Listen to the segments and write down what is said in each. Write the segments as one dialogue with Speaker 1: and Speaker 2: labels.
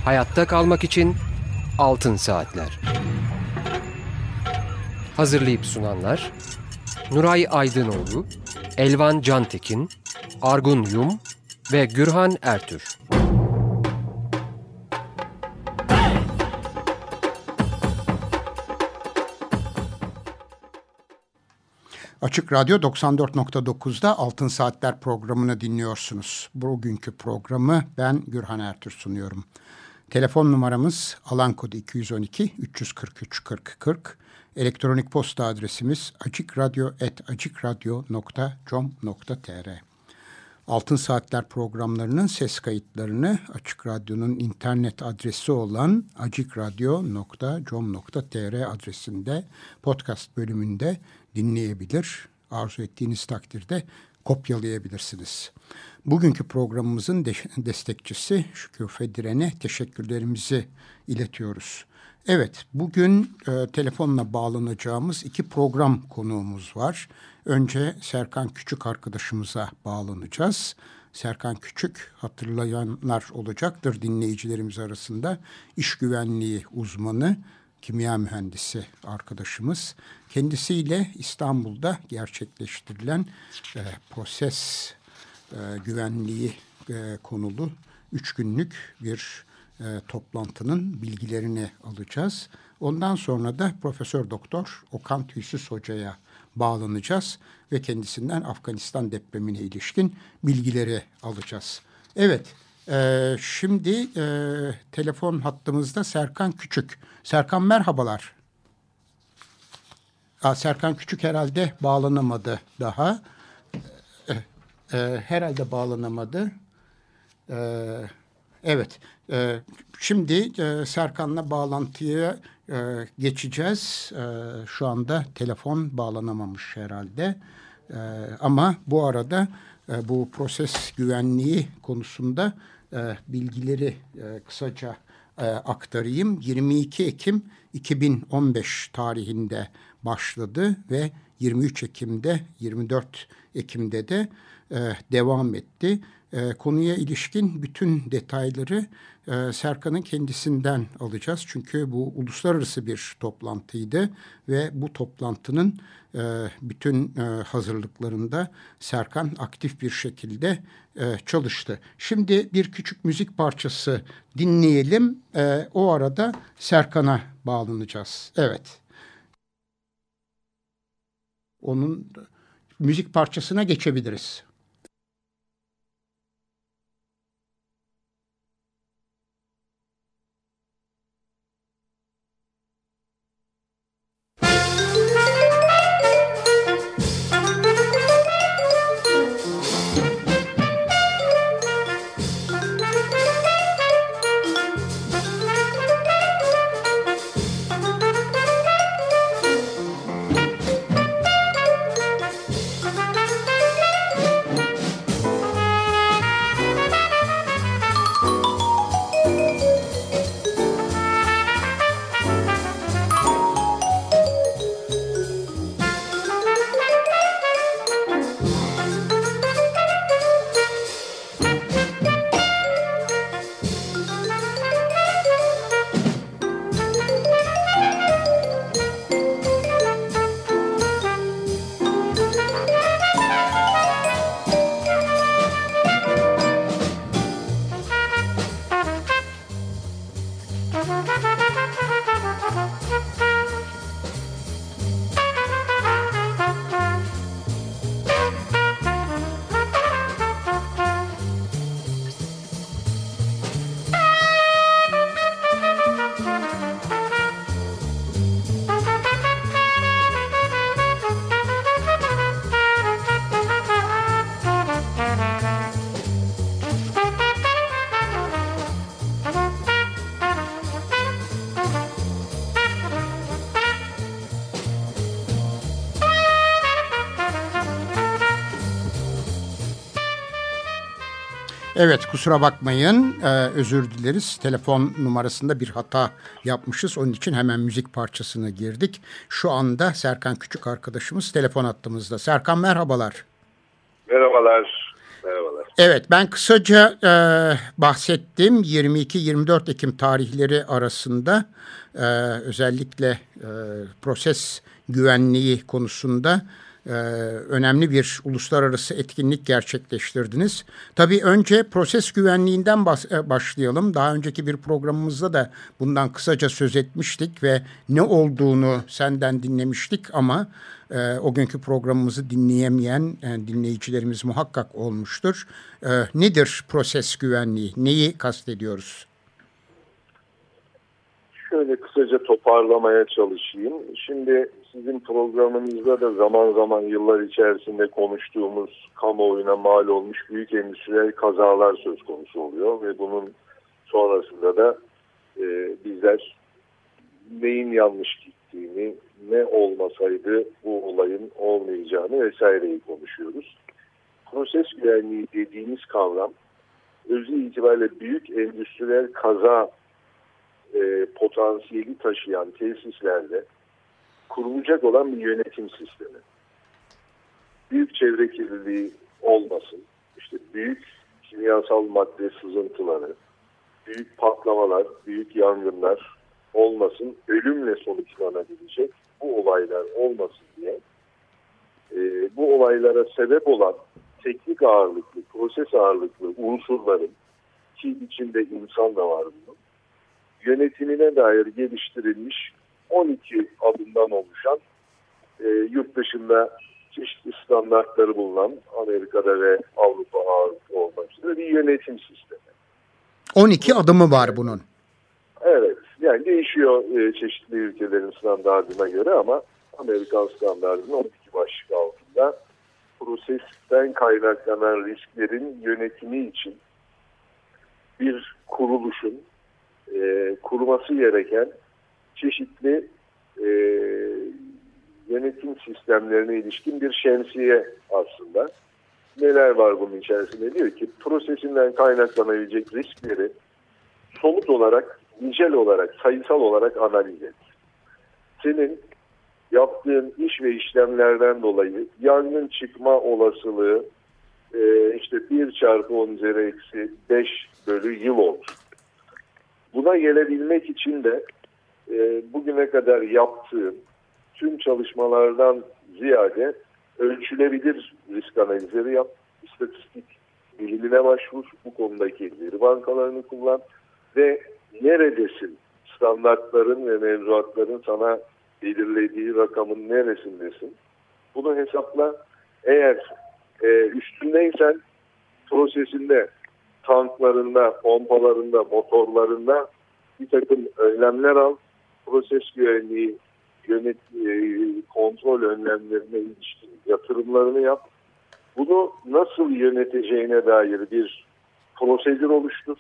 Speaker 1: Hayatta kalmak için Altın Saatler. Hazırlayıp sunanlar Nuray Aydınoğlu, Elvan Cantekin, Argun Yum ve Gürhan Ertür.
Speaker 2: Açık Radyo 94.9'da Altın Saatler programını dinliyorsunuz. Bugünkü programı ben Gürhan Ertür sunuyorum. Telefon numaramız alan kodu 212 343 40 40. Elektronik posta adresimiz açikradyo@açikradyo.com.tr. Altın Saatler programlarının ses kayıtlarını Açık Radyo'nun internet adresi olan açikradyo.com.tr adresinde podcast bölümünde dinleyebilir. Arzu ettiğiniz takdirde kopyalayabilirsiniz. Bugünkü programımızın destekçisi Şükür Fediren'e teşekkürlerimizi iletiyoruz. Evet, bugün telefonla bağlanacağımız iki program konuğumuz var. Önce Serkan Küçük arkadaşımıza bağlanacağız. Serkan Küçük, hatırlayanlar olacaktır dinleyicilerimiz arasında, iş güvenliği uzmanı, kimya mühendisi arkadaşımız. Kendisiyle İstanbul'da gerçekleştirilen proses güvenliği konulu 3 günlük bir toplantının bilgilerini alacağız. Ondan sonra da Profesör Doktor Okan Tüysüz Hoca'ya bağlanacağız ve kendisinden Afganistan depremine ilişkin bilgileri alacağız. Evet, şimdi telefon hattımızda Serkan Küçük. Serkan merhabalar. Serkan Küçük herhalde bağlanamadı daha. Herhalde bağlanamadı. Evet. Şimdi Serkan'la bağlantıya geçeceğiz. Şu anda telefon bağlanamamış herhalde. Ama bu arada bu proses güvenliği konusunda bilgileri kısaca aktarayım. 22 Ekim 2015 tarihinde başladı ve 23 Ekim'de, 24 Ekim'de de devam etti. Konuya ilişkin bütün detayları Serkan'ın kendisinden alacağız. Çünkü bu uluslararası bir toplantıydı ve bu toplantının bütün hazırlıklarında Serkan aktif bir şekilde çalıştı. Şimdi bir küçük müzik parçası dinleyelim. O arada Serkan'a bağlanacağız. Evet. Onun müzik parçasına geçebiliriz. Evet, kusura bakmayın, özür dileriz. Telefon numarasında bir hata yapmışız. Onun için hemen müzik parçasına girdik. Şu anda Serkan Küçük arkadaşımız telefon hattımızda. Serkan merhabalar.
Speaker 3: Merhabalar. Merhabalar.
Speaker 2: Evet, ben kısaca bahsettim. 22-24 Ekim tarihleri arasında özellikle proses güvenliği konusunda önemli bir uluslararası etkinlik gerçekleştirdiniz. Tabii önce proses güvenliğinden başlayalım. Daha önceki bir programımızda da bundan kısaca söz etmiştik ve ne olduğunu senden dinlemiştik ama o günkü programımızı dinleyemeyen dinleyicilerimiz muhakkak olmuştur. Nedir proses güvenliği? Neyi kastediyoruz?
Speaker 3: Şöyle kısaca toparlamaya çalışayım. Şimdi sizin programınızda da zaman zaman yıllar içerisinde konuştuğumuz kamuoyuna mal olmuş büyük endüstriyel kazalar söz konusu oluyor ve bunun sonrasında da bizler neyin yanlış gittiğini, ne olmasaydı bu olayın olmayacağını vesaireyi konuşuyoruz. Proses güvenliği dediğimiz kavram özü itibariyle büyük endüstriyel kaza potansiyeli taşıyan tesislerde kurulacak olan bir yönetim sistemi. Büyük çevre kirliliği olmasın, işte büyük kimyasal madde sızıntıları, büyük patlamalar, büyük yangınlar olmasın, ölümle sonuçlanabilecek bu olaylar olmasın diye bu olaylara sebep olan teknik ağırlıklı, proses ağırlıklı unsurların, ki içinde insan da var bunun, yönetimine dair geliştirilmiş 12 adımdan oluşan yurt dışında çeşitli standartları bulunan Amerika'da ve Avrupa ağırlıklı olmak üzere bir yönetim sistemi.
Speaker 2: 12 adımı var bunun.
Speaker 3: Evet, yani değişiyor çeşitli ülkelerin standartına göre ama Amerikan standartının 12 başlık altında prosesten kaynaklanan risklerin yönetimi için bir kuruluşun kurması gereken çeşitli yönetim sistemlerine ilişkin bir şemsiye aslında. Neler var bunun içerisinde? Diyor ki prosesinden kaynaklanabilecek riskleri somut olarak, nicel olarak, sayısal olarak analiz et. Senin yaptığın iş ve işlemlerden dolayı yangın çıkma olasılığı işte 1/10⁻⁵ oldu. Buna gelebilmek için de bugüne kadar yaptığın tüm çalışmalardan ziyade ölçülebilir risk analizleri yap, istatistik bilimine başvur, bu konudaki veri bankalarını kullan ve neredesin? Standartların ve mevzuatların sana belirlediği rakamın neresindesin? Bunu hesapla. Eğer üstündeysen prosesinde, tanklarında, pompalarında, motorlarında bir takım önlemler al. Proses güvenliği kontrol önlemlerine ilişkin yatırımlarını yap. Bunu nasıl yöneteceğine dair bir prosedür oluştur.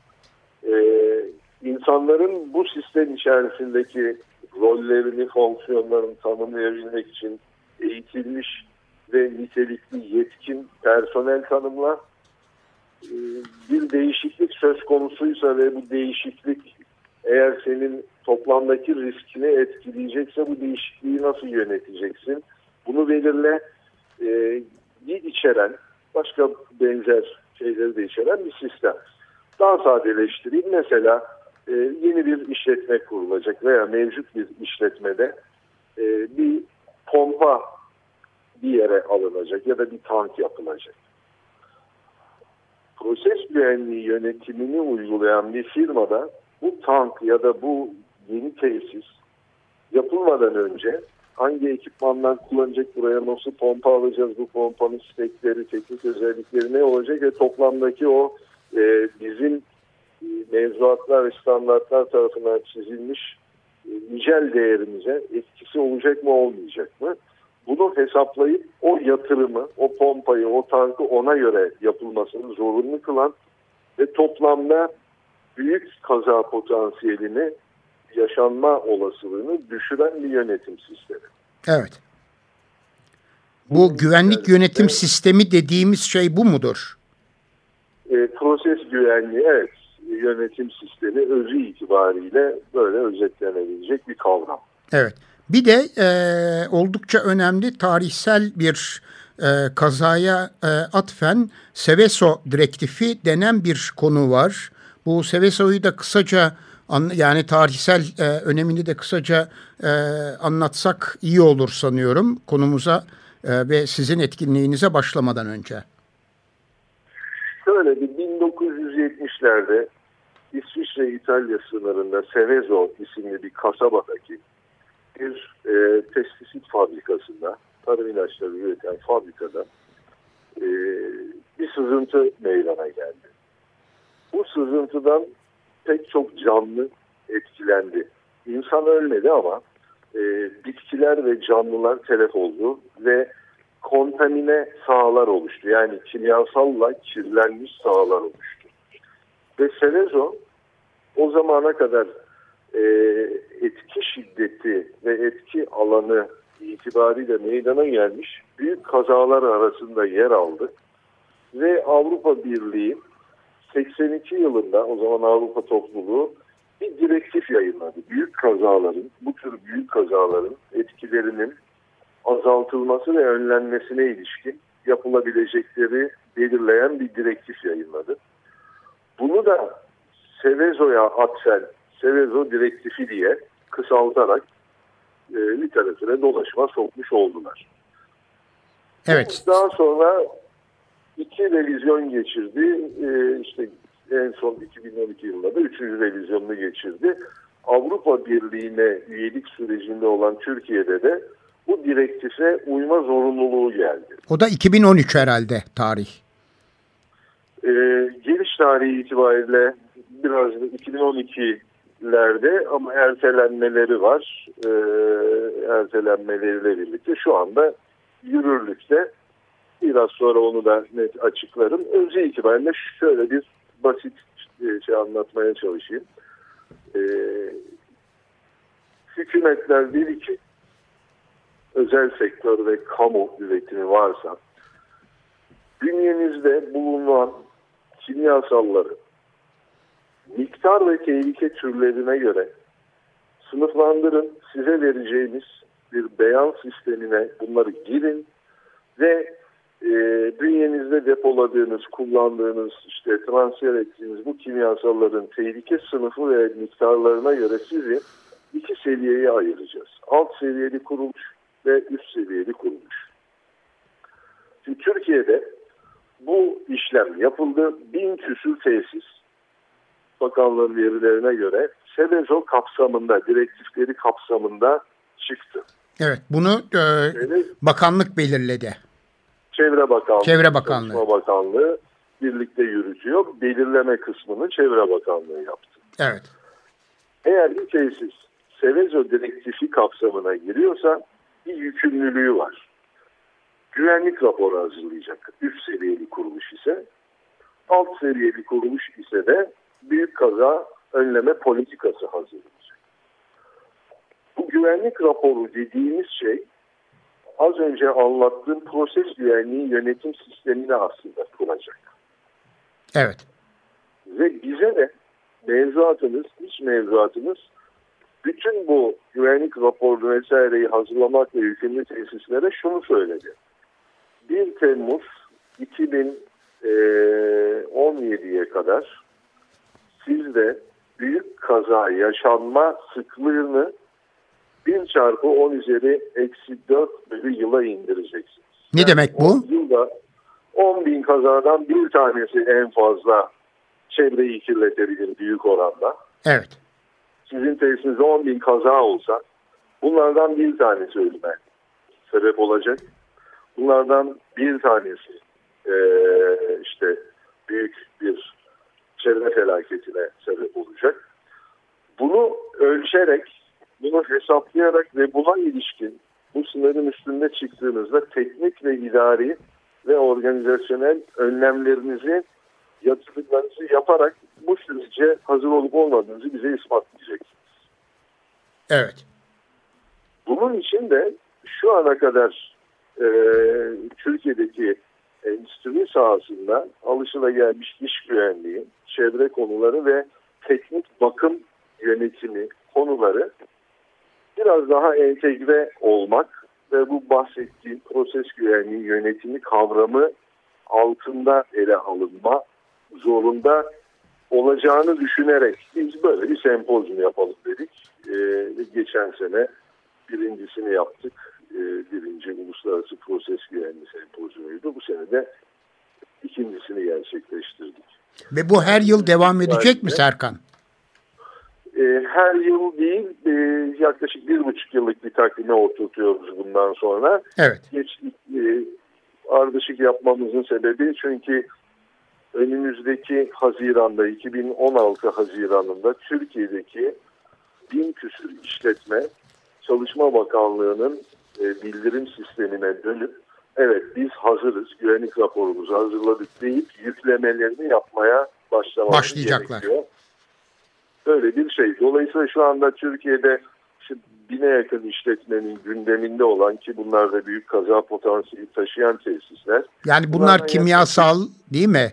Speaker 3: İnsanların bu sistem içerisindeki rollerini, fonksiyonlarını tanımlayabilmek için eğitilmiş ve nitelikli yetkin personel tanımla. Bir değişiklik söz konusuysa ve bu değişiklik eğer senin toplamdaki riskini etkileyecekse bu değişikliği nasıl yöneteceksin? Bunu belirle. İçeren, başka benzer şeyleri de içeren bir sistem. Daha sadeleştireyim. Mesela yeni bir işletme kurulacak veya mevcut bir işletmede bir pompa bir yere alınacak ya da bir tank yapılacak. Proses güvenliği yönetimini uygulayan bir firmada bu tank ya da bu yeni tesis yapılmadan önce hangi ekipmanlar kullanacak, buraya nasıl pompa alacağız, bu pompanın spekleri, teknik özellikleri ne olacak ve toplamdaki o bizim mevzuatlar ve standartlar tarafından çizilmiş nicel değerimize etkisi olacak mı olmayacak mı? Bunu hesaplayıp o yatırımı, o pompayı, o tankı ona göre yapılmasını zorunlu kılan ve toplamda büyük kaza potansiyelini, yaşanma olasılığını düşüren bir yönetim sistemi.
Speaker 2: Evet. Bu güvenlik yönetim sistemi dediğimiz şey bu mudur?
Speaker 3: Proses güvenliği, evet. Yönetim sistemi özü itibariyle böyle özetlenebilecek bir kavram.
Speaker 2: Evet. Bir de oldukça önemli tarihsel bir kazaya atfen Seveso direktifi denen bir konu var. Bu Seveso'yu da kısaca yani tarihsel önemini de kısaca anlatsak iyi olur sanıyorum konumuza ve sizin etkinliğinize başlamadan önce.
Speaker 3: Şöyle bir 1970'lerde İsviçre-İtalya sınırında Seveso isimli bir kasabadaki bir pestisit fabrikasında, tarım ilaçları üreten fabrikada bir sızıntı meydana geldi. Bu sızıntıdan pek çok canlı etkilendi. İnsan ölmedi ama bitkiler ve canlılar telef oldu ve kontamine sahalar oluştu. Yani kimyasalla kirlenmiş sahalar oluştu. Ve Seveso o zamana kadar etki şiddeti ve etki alanı itibariyle meydana gelmiş büyük kazalar arasında yer aldı. Ve Avrupa Birliği 82 yılında o zaman Avrupa Topluluğu bir direktif yayınladı. Bu tür büyük kazaların etkilerinin azaltılması ve önlenmesine ilişkin yapılabilecekleri belirleyen bir direktif yayınladı. Bunu da Seveso'ya atfen Seveso direktifi diye kısaltarak literatüre dolaşıma sokmuş oldular.
Speaker 2: Evet.
Speaker 3: Daha sonra 2 revizyon geçirdi. İşte en son 2012 yılında da 3. revizyonunu geçirdi. Avrupa Birliği'ne üyelik sürecinde olan Türkiye'de de bu direktife uyma zorunluluğu geldi.
Speaker 2: O da 2013 herhalde tarih.
Speaker 3: Geliş tarihi itibariyle biraz 2012'lerde ama ertelenmeleri var. Ertelenmeleriyle birlikte şu anda yürürlükte. Biraz sonra onu da net açıklarım. Özü itibariyle şöyle bir basit şey anlatmaya çalışayım. Hükümetler dedi ki özel sektör ve kamu üretimi varsa bünyenizde bulunan kimyasalları miktar ve tehlike türlerine göre sınıflandırın, size vereceğimiz bir beyan sistemine bunları girin ve bünyenizde depoladığınız, kullandığınız, işte transfer ettiğiniz bu kimyasalların tehlike sınıfı ve miktarlarına göre sizi 2 seviyeye ayıracağız. Alt seviyeli kuruluş ve üst seviyeli kuruluş. Şimdi Türkiye'de bu işlem yapıldı. 1000 küsur tesis bakanlığın verilerine göre Seveso kapsamında, direktifleri kapsamında çıktı.
Speaker 2: Evet, bunu bakanlık belirledi.
Speaker 3: Çevre Bakanlığı,
Speaker 2: Çalışma
Speaker 3: Bakanlığı birlikte yürütüyor. Belirleme kısmını Çevre Bakanlığı yaptı.
Speaker 2: Evet.
Speaker 3: Eğer bir tesis Seveso direktifi kapsamına giriyorsa bir yükümlülüğü var. Güvenlik raporu hazırlayacak. Üst seviyeli kuruluş ise, alt seviyeli kuruluş ise de büyük kaza önleme politikası hazırlayacak. Bu güvenlik raporu dediğimiz şey az önce anlattığım proses güvenliği yönetim sistemini aslında kuracak.
Speaker 2: Evet.
Speaker 3: Ve bize de iç mevzuatımız bütün bu güvenlik raporu vesaireyi hazırlamak ve yükümlü tesislere şunu söyledi. 1 Temmuz 2017'ye kadar siz de büyük kaza yaşanma sıklığını 1/10⁻⁴ yıla indireceksiniz.
Speaker 2: Ne yani demek bu?
Speaker 3: Yılda 10.000 kazadan bir tanesi en fazla çevreyi kirletebilir büyük oranda.
Speaker 2: Evet.
Speaker 3: Sizin tesisinizde 10.000 kaza olsa bunlardan bir tanesi ölüme sebep olacak. Bunlardan bir tanesi işte büyük bir çevre felaketine sebep olacak. Bunu ölçerek, bunu hesaplayarak ve buna ilişkin bu sınırın üstünde çıktığınızda teknik ve idari ve organizasyonel önlemlerinizi, yatırımlarınızı yaparak bu sürece hazır olup olmadığınızı bize ispatlayacaksınız.
Speaker 2: Evet.
Speaker 3: Bunun için de şu ana kadar Türkiye'deki endüstri sahasında alışılagelmiş iş güvenliği, çevre konuları ve teknik bakım yönetimi konuları biraz daha entegre olmak ve bu bahsettiğim proses güvenliği yönetimi kavramı altında ele alınma zorunda olacağını düşünerek biz böyle bir sempozyum yapalım dedik. Geçen sene birincisini yaptık. Birinci Uluslararası Proses Güvenliği Sempozyumuydu. Bu sene de ikincisini gerçekleştirdik.
Speaker 2: Ve bu her yıl devam edecek mi Serkan?
Speaker 3: Her yıl değil, yaklaşık 1,5 yıllık bir takvime oturtuyoruz bundan sonra.
Speaker 2: Evet.
Speaker 3: Ardışık yapmamızın sebebi çünkü önümüzdeki Haziran'da, 2016 Haziran'ında Türkiye'deki 1000 küsur işletme Çalışma Bakanlığı'nın bildirim sistemine dönüp evet biz hazırız, güvenlik raporumuzu hazırladık deyip yüklemelerini yapmaya başlayacaklar. Gerekiyor. Böyle bir şey. Dolayısıyla şu anda Türkiye'de 1000'e yakın işletmenin gündeminde olan ki bunlar da büyük kaza potansiyeli taşıyan tesisler.
Speaker 2: Yani bunlar kimyasal değil mi?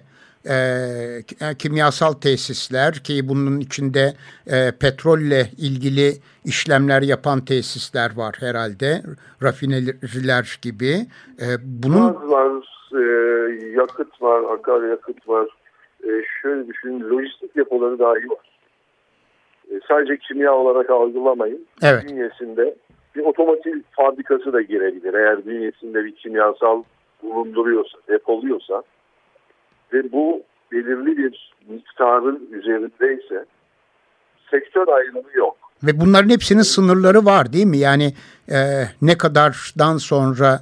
Speaker 2: Kimyasal tesisler ki bunun içinde petrolle ilgili işlemler yapan tesisler var herhalde. Rafineriler gibi.
Speaker 3: Gaz var, yakıt var, akaryakıt var. Şöyle düşünün, lojistik depoları dahi var. Sadece kimya olarak algılamayın.
Speaker 2: Evet.
Speaker 3: Bünyesinde bir otomotiv fabrikası da girebilir. Eğer bünyesinde bir kimyasal bulunduruyorsa, depoluyorsa ve bu belirli bir miktarın üzerindeyse sektör ayrımı yok.
Speaker 2: Ve bunların hepsinin sınırları var değil mi? Yani ne kadardan sonra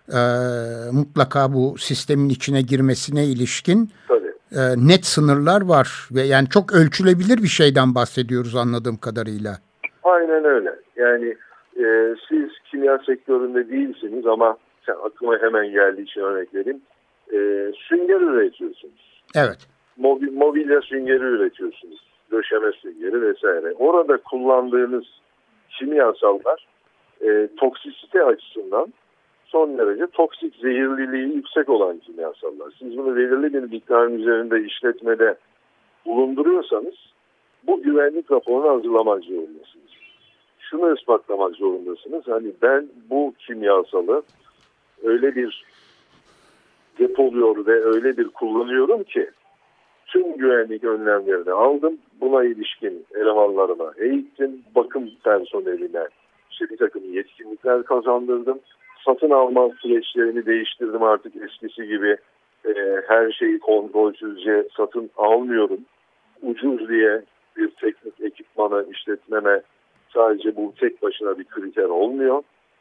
Speaker 2: mutlaka bu sistemin içine girmesine ilişkin net sınırlar var. Ve yani çok ölçülebilir bir şeyden bahsediyoruz anladığım kadarıyla.
Speaker 3: Aynen öyle. Yani siz kimya sektöründe değilsiniz ama aklıma hemen geldiği için örnek vereyim. Sünger üretiyorsunuz.
Speaker 2: Evet.
Speaker 3: Mobilya süngeri üretiyorsunuz. Döşeme süngeri vesaire. Orada kullandığınız kimyasallar toksisite açısından son derece toksik, zehirliliği yüksek olan kimyasallar. Siz bunu belirli bir miktarın üzerinde işletmede bulunduruyorsanız bu güvenlik raporunu hazırlamak zorundasınız. Şunu ispatlamak zorundasınız. Hani ben bu kimyasalı öyle bir depoluyor ve öyle bir kullanıyorum ki tüm güvenlik önlemlerini aldım. Buna ilişkin elemanlarıma eğittim. Bakım personeline bir takım yetkinlikler kazandırdım. Satın alma süreçlerini değiştirdim, artık eskisi gibi her şeyi kontrolsüzce satın almıyorum. Ucuz diye bir teknik ekipmanı işletmeme sadece bu tek başına bir kriter olmuyor.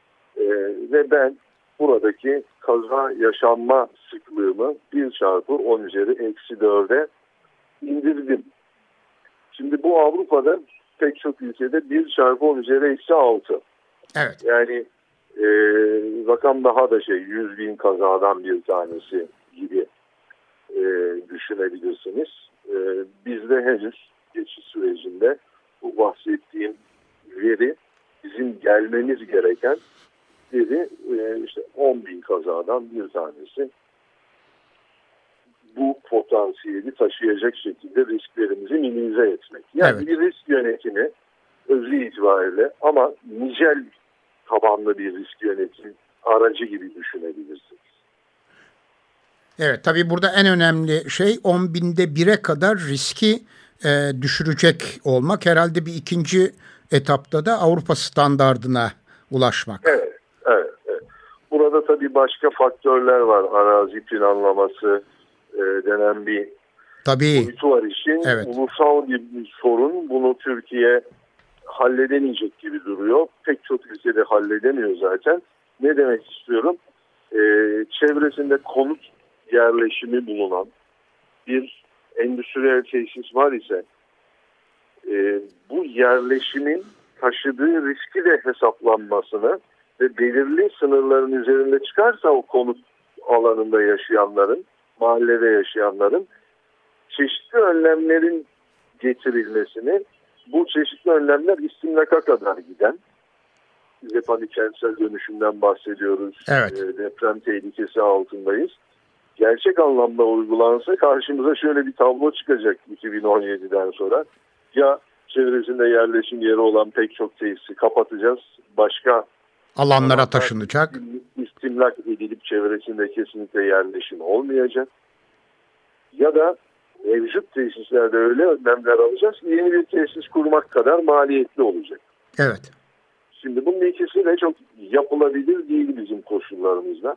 Speaker 3: Ve ben buradaki kaza yaşanma sıklığımı 1/10⁻⁴'e indirdim. Şimdi bu Avrupa'da pek çok ülkede 1/10⁻�6.
Speaker 2: Evet.
Speaker 3: Yani rakam daha da 100.000 kazadan bir tanesi gibi düşünebilirsiniz. Bizde henüz geçiş sürecinde bu bahsettiğim veri bizim gelmemiz gereken veri 10.000 kazadan bir tanesi. Bu potansiyeli taşıyacak şekilde risklerimizi minimize etmek. Yani
Speaker 2: evet.
Speaker 3: Bir risk yönetimi özü itibariyle ama nicel tabanlı bir risk yönetim aracı gibi düşünebilirsiniz.
Speaker 2: Evet, tabii burada en önemli şey 10.000'de 1'e kadar riski düşürecek olmak. Herhalde bir ikinci etapta da Avrupa standardına ulaşmak.
Speaker 3: Evet. Burada tabii başka faktörler var. Arazi planlaması denen bir boyutu var işin.
Speaker 2: Evet.
Speaker 3: Ulusal bir sorun. Bunu Türkiye halledemeyecek gibi duruyor. Pek çok ülkede halledemiyor zaten. Ne demek istiyorum? Çevresinde konut yerleşimi bulunan bir endüstriyel tesis var ise bu yerleşimin taşıdığı riski de hesaplanmasını ve belirli sınırların üzerinde çıkarsa o konut alanında yaşayanların, mahallede yaşayanların çeşitli önlemlerin getirilmesini, bu çeşitli önlemler istimlaka kadar giden, biz hep hani kentsel dönüşümden bahsediyoruz,
Speaker 2: evet.
Speaker 3: Deprem tehlikesi altındayız. Gerçek anlamda uygulansa karşımıza şöyle bir tablo çıkacak 2017'den sonra. Ya çevresinde yerleşim yeri olan pek çok tesisi kapatacağız, başka
Speaker 2: Alanlara taşınacak.
Speaker 3: İstimlak edilip çevresinde kesinlikle yerleşim olmayacak. Ya da mevcut tesislerde öyle önlemler alacağız ki yeni bir tesis kurmak kadar maliyetli olacak.
Speaker 2: Evet.
Speaker 3: Şimdi bunun ikisi de çok yapılabilir değil bizim koşullarımızda.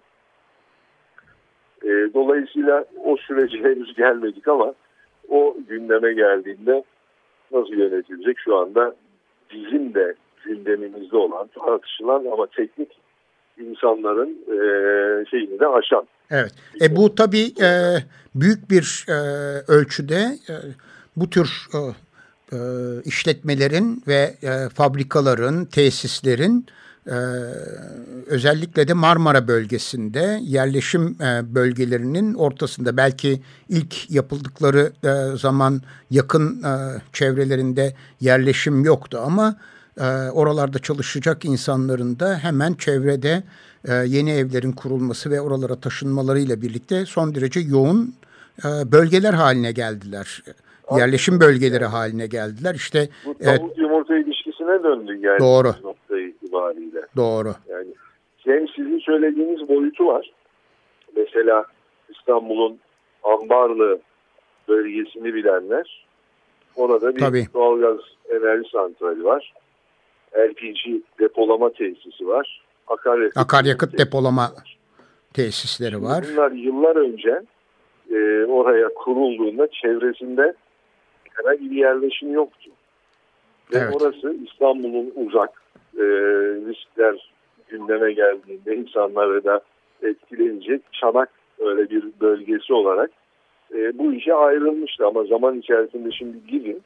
Speaker 3: Dolayısıyla o sürece henüz gelmedik ama o gündeme geldiğinde nasıl yönetilecek şu anda bizim de gündemimizde olan, tartışılan ama teknik insanların şeyini de aşan.
Speaker 2: Evet. Bu tabii büyük bir ölçüde bu tür işletmelerin ve fabrikaların, tesislerin özellikle de Marmara bölgesinde yerleşim bölgelerinin ortasında, belki ilk yapıldıkları zaman yakın çevrelerinde yerleşim yoktu ama oralarda çalışacak insanların da hemen çevrede yeni evlerin kurulması ve oralara taşınmalarıyla birlikte son derece yoğun bölgeler haline geldiler. Yerleşim bölgeleri haline geldiler. İşte
Speaker 3: bu tavuk yumurta ilişkisine döndü yani.
Speaker 2: Doğru.
Speaker 3: Nokta itibariyle.
Speaker 2: Doğru.
Speaker 3: Yani hem sizin söylediğiniz boyutu var. Mesela İstanbul'un Ambarlı bölgesini bilenler, orada bir doğalgaz enerji santrali var. LPG depolama tesisi var.
Speaker 2: Akaryakıt depolama tesisleri var.
Speaker 3: Bunlar yıllar önce oraya kurulduğunda çevresinde herhangi bir yerleşim yoktu. Ve
Speaker 2: Evet.
Speaker 3: orası İstanbul'un uzak, riskler gündeme geldiğinde insanları da etkilenecek Çanak öyle bir bölgesi olarak bu işe ayrılmıştı. Ama zaman içerisinde şimdi gidin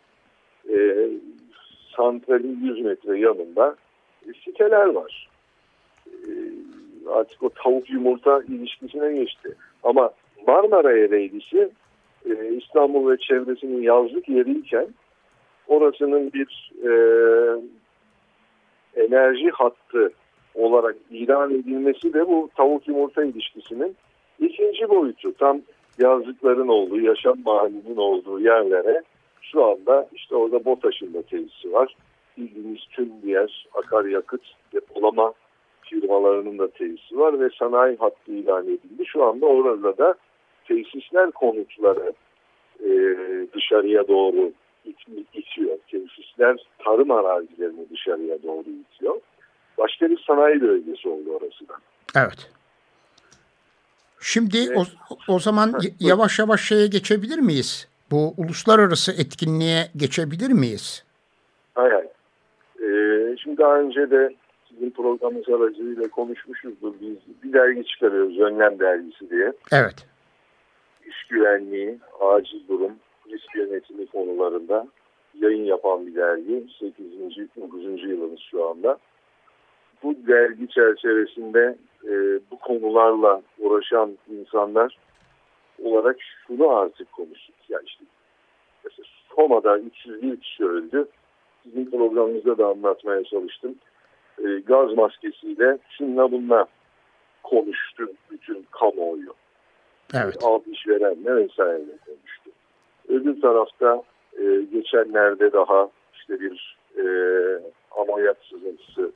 Speaker 3: santralin 100 metre yanında siteler var. Artık o tavuk yumurta ilişkisine geçti. Ama Marmara Ereğlisi İstanbul ve çevresinin yazlık yeriyken orasının bir enerji hattı olarak ilan edilmesi de bu tavuk yumurta ilişkisinin ikinci boyutu. Tam yazlıkların olduğu, yaşam mahallinin olduğu yerlere şu anda işte orada BOTAŞ'ın da tesisi var. Bildiğimiz tüm diğer akaryakıt depolama firmalarının da tesisi var ve sanayi hattı ilan edildi. Şu anda orada da tesisler konutları dışarıya doğru itiyor. Tesisler tarım arazilerini dışarıya doğru itiyor. Başka bir sanayi bölgesi oldu orası da.
Speaker 2: Evet. Şimdi o zaman yavaş yavaş şeye geçebilir miyiz? Bu uluslararası etkinliğe geçebilir miyiz?
Speaker 3: Hayır. Şimdi daha önce de sizin programınız aracılığıyla konuşmuşuzdur. Biz bir dergi çıkarıyoruz, Önlem Dergisi diye.
Speaker 2: Evet.
Speaker 3: İş güvenliği, acil durum, risk yönetimi konularında yayın yapan bir dergi. 9. yılımız şu anda. Bu dergi çerçevesinde bu konularla uğraşan insanlar olarak şunu artık konuştuk. Yani işte mesela Soma'da 301 kişi öldü. Sizin programınızda da anlatmaya çalıştım. Gaz maskesiyle şunla bununla konuştu bütün kamuoyu.
Speaker 2: Evet.
Speaker 3: Alt işverenle vesaireyle konuştu. Öbür tarafta geçenlerde daha işte bir amonyak sızıntısı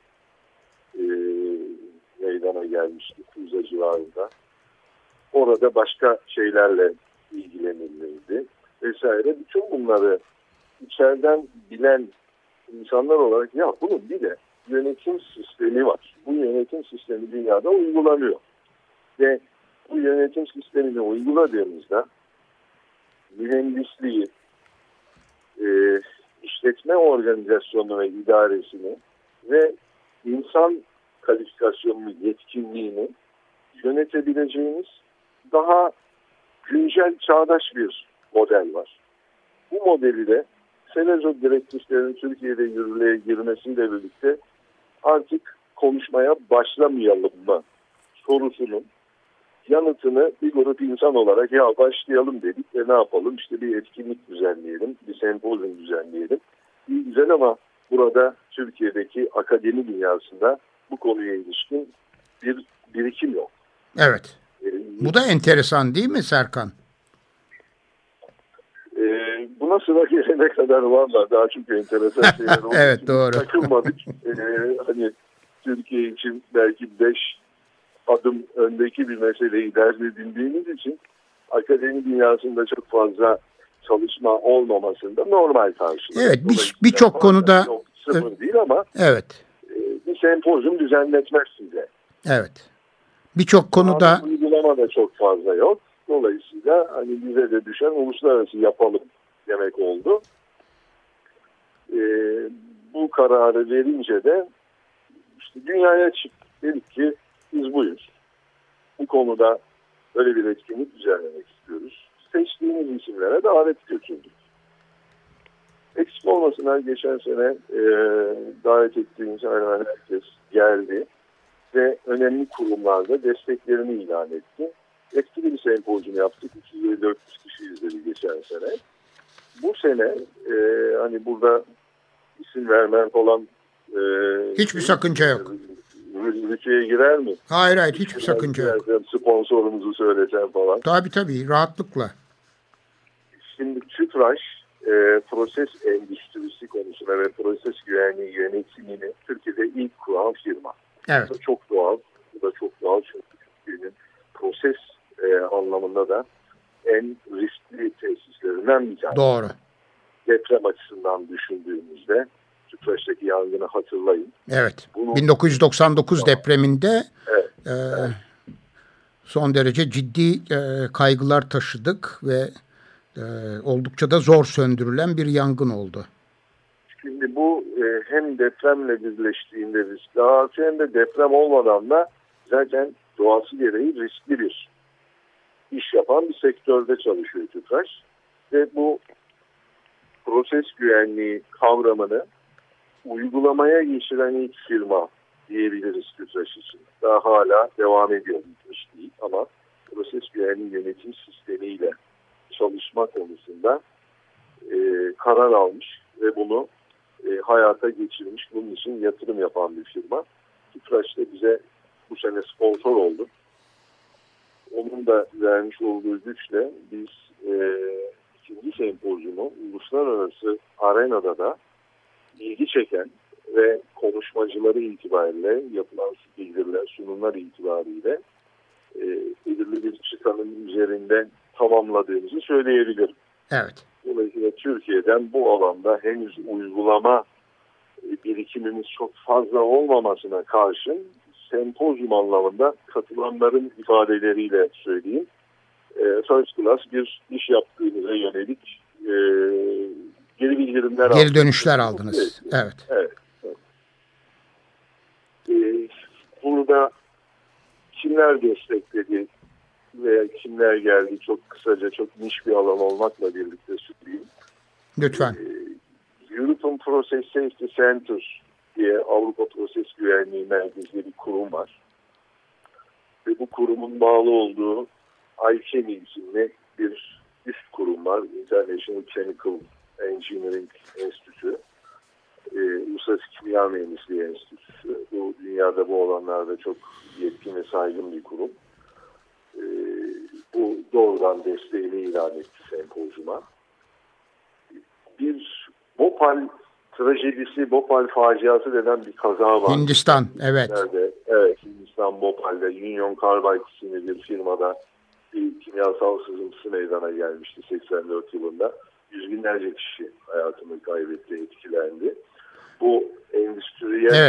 Speaker 3: meydana gelmişti Tuzla civarında. Orada başka şeylerle ilgilenilmeydi vesaire. Bütün bunları içeriden bilen insanlar olarak ya bunun bir de yönetim sistemi var. Bu yönetim sistemi dünyada uygulanıyor. Ve bu yönetim sistemini uyguladığımızda mühendisliği, işletme organizasyonu ve idaresini ve insan kalifikasyonunu, yetkinliğini yönetebileceğimiz daha güncel, çağdaş bir model var. Bu modeli de Senezo direktiflerinin Türkiye'de yürürlüğe girmesiyle birlikte artık konuşmaya başlamayalım mı sorusunun yanıtını bir grup insan olarak ya başlayalım dedik ve ne yapalım işte bir etkinlik düzenleyelim, bir sempozyum düzenleyelim. İyi güzel ama burada Türkiye'deki akademi dünyasında bu konuya ilişkin bir birikim yok.
Speaker 2: Evet. Bu da enteresan değil mi Serkan?
Speaker 3: Buna sıra gelene kadar valla daha çok enteresan şeyler oldu.
Speaker 2: Evet, doğru.
Speaker 3: Takılmadık. Hani Türkiye için belki 5 adım öndeki bir meseleyi dert edindiğimiz için akademi dünyasında çok fazla çalışma olmamasında normal karşılıyor.
Speaker 2: Evet, birçok konuda
Speaker 3: yok, sıfır değil ama
Speaker 2: evet.
Speaker 3: Bir sempozyum düzenletmez size.
Speaker 2: Evet. Birçok konuda
Speaker 3: uygulama da çok fazla yok. Dolayısıyla hani bize de düşen uluslararası yapalım demek oldu. Bu kararı verince de işte dünyaya çıktık. Dedik ki biz buyuz. Bu konuda böyle bir etkinlik düzenlemek istiyoruz. Seçtiğimiz isimlere davet götürdük. Eksik olmasınlar geçen sene davet ettiğimiz hemen herkes geldi ve önemli kurumlarda desteklerini ilan etti. Etkili bir sempozyum yaptık. 250-400 kişi izledi geçen sene. Bu sene hani burada isim vermem falan
Speaker 2: hiçbir sakınca yok.
Speaker 3: Rütüye girer mi?
Speaker 2: Hayır hiçbir sakınca yok.
Speaker 3: Sponsorumuzu söylesem falan.
Speaker 2: Tabii rahatlıkla.
Speaker 3: Şimdi TÜPRAŞ proses endüstrisi konusunda ve proses güvenliği yönetimini Türkiye'de ilk kuran firma.
Speaker 2: Evet.
Speaker 3: Bu da çok doğal çünkü Türkiye'nin proses anlamında da en riskli tesislerinden bir tanesi.
Speaker 2: Doğru.
Speaker 3: Deprem açısından düşündüğümüzde TÜPRAŞ'taki yangını hatırlayın.
Speaker 2: Evet. 1999 depreminde
Speaker 3: evet.
Speaker 2: Son derece ciddi kaygılar taşıdık ve oldukça da zor söndürülen bir yangın oldu.
Speaker 3: Şimdi bu hem depremle birleştiğinde risk daha artıyor hem de deprem olmadan da zaten doğası gereği riskli bir iş yapan bir sektörde çalışıyor TÜPRAŞ. Ve bu proses güvenliği kavramını uygulamaya geçiren ilk firma diyebiliriz TÜPRAŞ için. Daha hala devam ediyor, bitmiş değil ama proses güvenliği yönetim sistemiyle çalışma konusunda karar almış ve bunu hayata geçirmiş, bunun için yatırım yapan bir firma. TÜPRAŞ da bize bu sene sponsor oldu. Onun da vermiş olduğu güçle biz ikinci sempozyumu uluslararası arenada da ilgi çeken ve konuşmacıları itibariyle yapılan bildiriler, sunumlar itibariyle belirli bir çıtanın üzerinde tamamladığımızı söyleyebilirim.
Speaker 2: Evet.
Speaker 3: Dolayısıyla Türkiye'den bu alanda henüz uygulama birikimimiz çok fazla olmamasına karşın sempozyum anlamında katılanların ifadeleriyle söyleyeyim. First class bir iş yaptığımıza yönelik geri bildirimler
Speaker 2: geri dönüşler aldınız. Evet.
Speaker 3: Bunu da kimler destekledi veya kimler geldi çok kısaca çok niş bir alan olmakla birlikte söyleyeyim.
Speaker 2: Lütfen.
Speaker 3: European Process Safety Center diye Avrupa Proses Güvenliği Merkezi bir kurum var. Ve bu kurumun bağlı olduğu ICHEMI isimli bir üst kurum var. International Chemical Engineering Enstitüsü. Uluslararası Kimya Mühendisliği Enstitüsü. Bu dünyada bu alanlarda çok yetkin ve saygın bir kurum. Bu doğrudan desteğini ilan etti sempozyuma. Bir Bhopal trajedisi, Bhopal faciası denen bir kaza var.
Speaker 2: Hindistan, evet.
Speaker 3: Evet, Hindistan Bhopal'de Union Carbide isimli bir firmada bir kimyasal sızıntısı meydana gelmişti 84 yılında. Yüz binlerce kişi hayatını kaybetti, etkilendi. Bu endüstriye...
Speaker 2: Evet,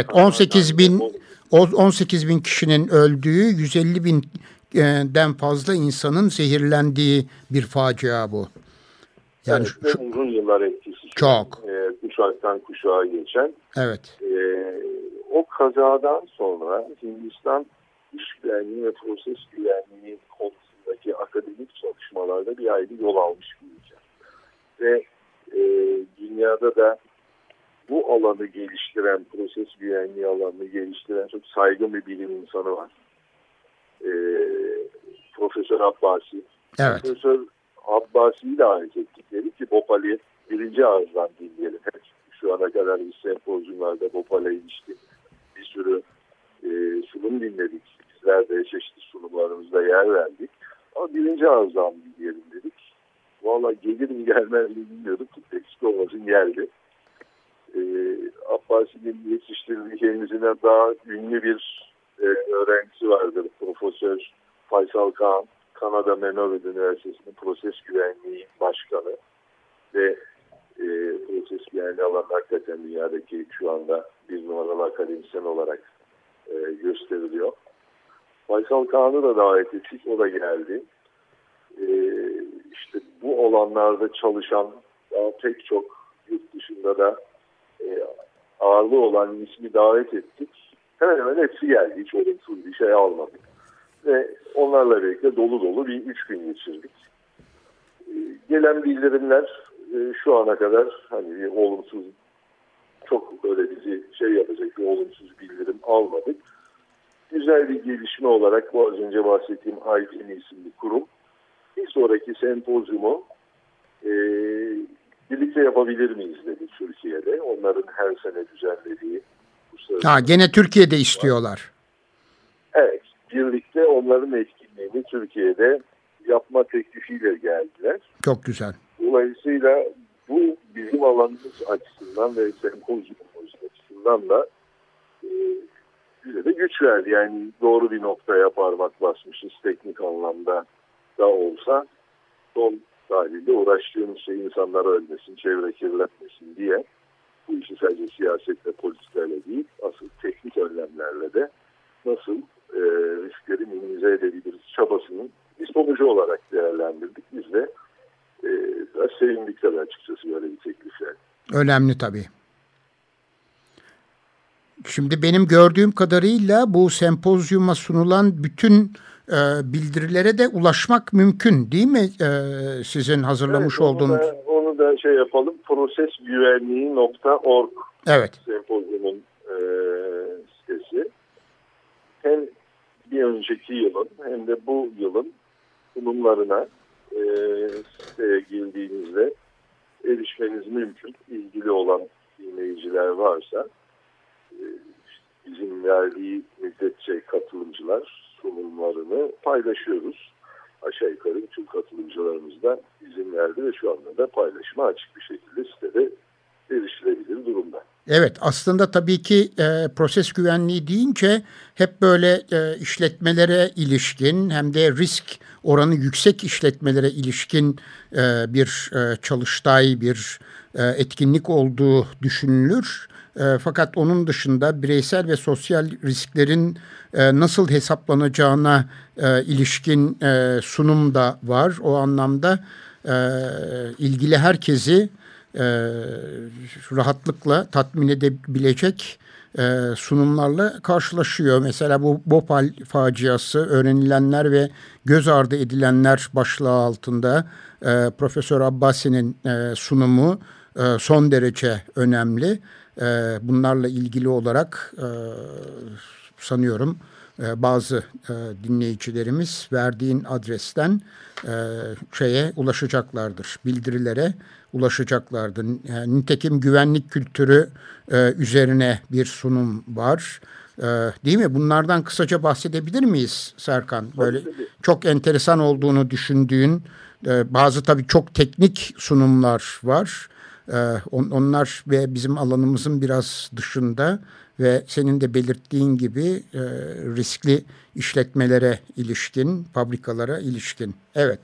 Speaker 2: 18 bin kişinin öldüğü, 150 binden fazla insanın zehirlendiği bir facia bu.
Speaker 3: Yani evet, uzun yıllar etkisi.
Speaker 2: Çok.
Speaker 3: Kuşaktan kuşağa geçen.
Speaker 2: Evet.
Speaker 3: O kazadan sonra Hindistan iş güvenliği ve proses güvenliği konusundaki akademik çalışmalarda bir ayrı yol almış bir ülke. Ve dünyada da bu alanı geliştiren, proses güvenliği alanını geliştiren çok saygın bir bilim insanı var. Profesör Abbasi.
Speaker 2: Evet.
Speaker 3: Profesör Abbasi'yi de davet ettik. Dedi ki Bhopal'i birinci ağızdan dinleyelim. Şu ana kadar biz sempozyumlarda Bhopal'e ilişkin bir sürü sunum dinledik. Bizler de çeşitli sunumlarımızda yer verdik. Ama birinci ağızdan dinleyelim dedik. Valla gelir mi gelmez mi bilmiyorduk. Eksik olmasın geldi. Abbasi'nin yetiştirdiği kendisinden daha ünlü bir öğrencisi vardır. Profesör Faysal Kağan, Kanada Memorial Üniversitesi'nin proses güvenliği başkanı ve proses güvenliği alanında hakikaten dünyadaki şu anda bir numaralı akademisyen olarak gösteriliyor. Faysal Kağan'ı da davet ettik, o da geldi. İşte bu alanlarda çalışan daha pek çok yurt dışında da ağırlığı olan ismi davet ettik. Hemen hemen hepsi geldi. Hiç olumsuz bir şey almadık. Ve onlarla birlikte dolu dolu bir 3 gün geçirdik. Gelen bildirimler şu ana kadar hani bir olumsuz, çok böyle bizi şey yapacak bir olumsuz bildirim almadık. Güzel bir gelişme olarak bu az önce bahsettiğim ITN isimli kurum bir sonraki sempozyumu birlikte yapabilir miyiz dedi Türkiye'de. Onların her sene düzenlediği.
Speaker 2: Gene Türkiye'de istiyorlar.
Speaker 3: Evet, birlikte onların etkinliğini Türkiye'de yapma teklifiyle geldiler.
Speaker 2: Çok güzel.
Speaker 3: Dolayısıyla bu bizim alanımız açısından ve sempozyumumuz açısından da bize de güç verdi. Yani doğru bir noktaya parmak basmışız teknik anlamda da olsa. Son haliyle uğraştığımız şey insanlar ölmesin, çevre kirletmesin diye. Bu işi sadece siyasetle, politikayla değil, asıl teknik önlemlerle de nasıl riskleri minimize edebiliriz çabasının bir sonucu olarak değerlendirdik. Biz de biraz sevindik tabii açıkçası böyle bir teklifle.
Speaker 2: Önemli tabii. Şimdi benim gördüğüm kadarıyla bu sempozyuma sunulan bütün bildirilere de ulaşmak mümkün değil mi? Sizin hazırlamış
Speaker 3: evet,
Speaker 2: olduğunuz.
Speaker 3: Onu da şey yapalım. Prosesgüvenliği.org
Speaker 2: evet.
Speaker 3: Sempozyumun sitesi. Hem bir önceki yılın hem de bu yılın sunumlarına siteye girdiğinizde erişmeniz mümkün. İlgili olan dinleyiciler varsa bizim verdiği müddetçe katılımcılar sunumlarını paylaşıyoruz. Aşağı yukarı bütün katılımcılarımız da izin verdi ve şu anda da paylaşıma açık bir şekilde sitede erişilebilir durumda.
Speaker 2: Evet, aslında tabii ki proses güvenliği deyince hep böyle işletmelere ilişkin hem de risk oranı yüksek işletmelere ilişkin bir çalıştay, bir etkinlik olduğu düşünülür. Fakat onun dışında bireysel ve sosyal risklerin nasıl hesaplanacağına ilişkin sunum da var. O anlamda ilgili herkesi rahatlıkla tatmin edebilecek sunumlarla karşılaşıyor. Mesela bu Bhopal faciası, öğrenilenler ve göz ardı edilenler başlığı altında Profesör Abbasi'nin sunumu son derece önemli. Bunlarla ilgili olarak sanıyorum bazı dinleyicilerimiz verdiğin adresten ulaşacaklardır, bildirilere ulaşacaklardır. Nitekim güvenlik kültürü üzerine bir sunum var. Değil mi? Bunlardan kısaca bahsedebilir miyiz Serkan? Böyle çok enteresan olduğunu düşündüğün bazı tabii çok teknik sunumlar var. Onlar ve bizim alanımızın biraz dışında ve senin de belirttiğin gibi riskli işletmelere ilişkin, fabrikalara ilişkin. Evet.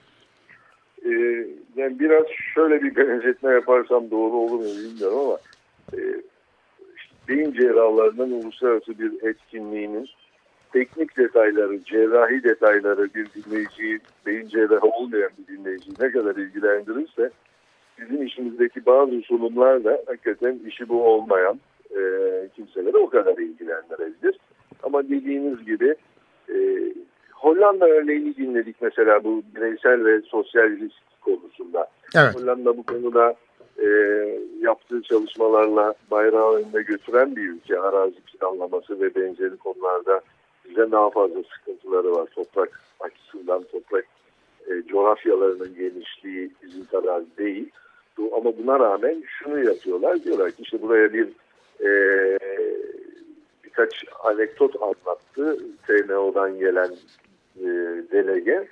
Speaker 3: Yani biraz şöyle bir benzetme yaparsam doğru olur mu bilmiyorum ama beyin cerrahlarının uluslararası bir etkinliğinin teknik detayları, cerrahi detayları bir dinleyiciyi, beyin cerrahı olmayan bir dinleyiciyi ne kadar ilgilendirirse bizim işimizdeki bazı sunumlar da hakikaten işi bu olmayan kimseleri o kadar ilgilendirebilir. Ama dediğiniz gibi Hollanda örneğini dinledik mesela bu bireysel ve sosyal risk konusunda.
Speaker 2: Evet.
Speaker 3: Hollanda bu konuda yaptığı çalışmalarla bayrağı önüne götüren bir ülke. Arazi planlaması ve benzeri konularda bize daha fazla sıkıntıları var. Toprak açısından toprak coğrafyalarının genişliği bizim kadar değil. Ama buna rağmen şunu yapıyorlar. Diyorlar ki işte buraya birkaç anekdot anlattı. TMO'dan gelen delege.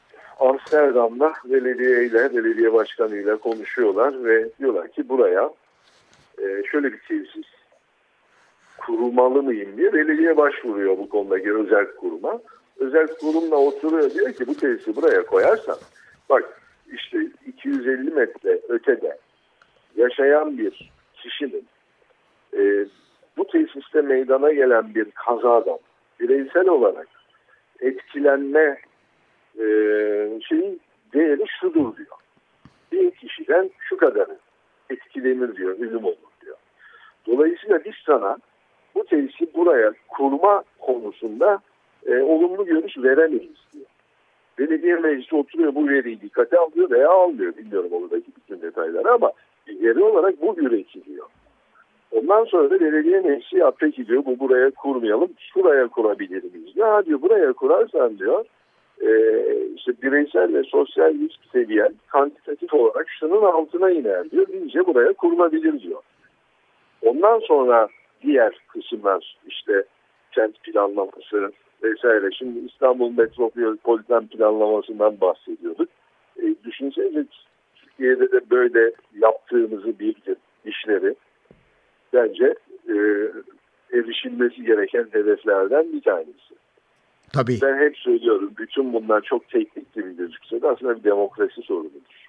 Speaker 3: Amsterdam'da belediye başkanıyla konuşuyorlar ve diyorlar ki buraya şöyle bir tesis kurmalı mıyım diye belediye başvuruyor bu konudaki özel kuruma. Özel kurumla oturuyor, diyor ki bu tesisi buraya koyarsan bak işte 250 metre ötede yaşayan bir kişinin bu tesiste meydana gelen bir kazadan bireysel olarak etkilenme şeyin değeri şudur diyor. Bir kişiden şu kadar etkilenir diyor, ölüm olur diyor. Dolayısıyla biz sana bu tesisi buraya kurma konusunda olumlu görüş veremeyiz diyor. Belediye meclisi oturuyor, bu veriyi dikkate alıyor veya almıyor. Bilmiyorum oradaki bütün detayları ama veri olarak bu üretiliyor. Ondan sonra da belediye meclisi ya peki diyor, bu buraya kurmayalım, şuraya kurabilir miyiz? Ya diyor, buraya kurarsan diyor işte bireysel ve sosyal risk seviyen kantitatif olarak şunun altına iner diyor. Bizce buraya kurulabilir diyor. Ondan sonra diğer kısımlar işte kent planlaması vesaire. Şimdi İstanbul Metropolitan Planlaması'ndan bahsediyorduk. Düşünsenize Türkiye'de de böyle yaptığımızı bildim işleri. Bence erişilmesi gereken hedeflerden bir tanesi.
Speaker 2: Tabii.
Speaker 3: Ben hep söylüyorum, bütün bunlar çok teknik gibi gözükse de aslında bir demokrasi sorunudur.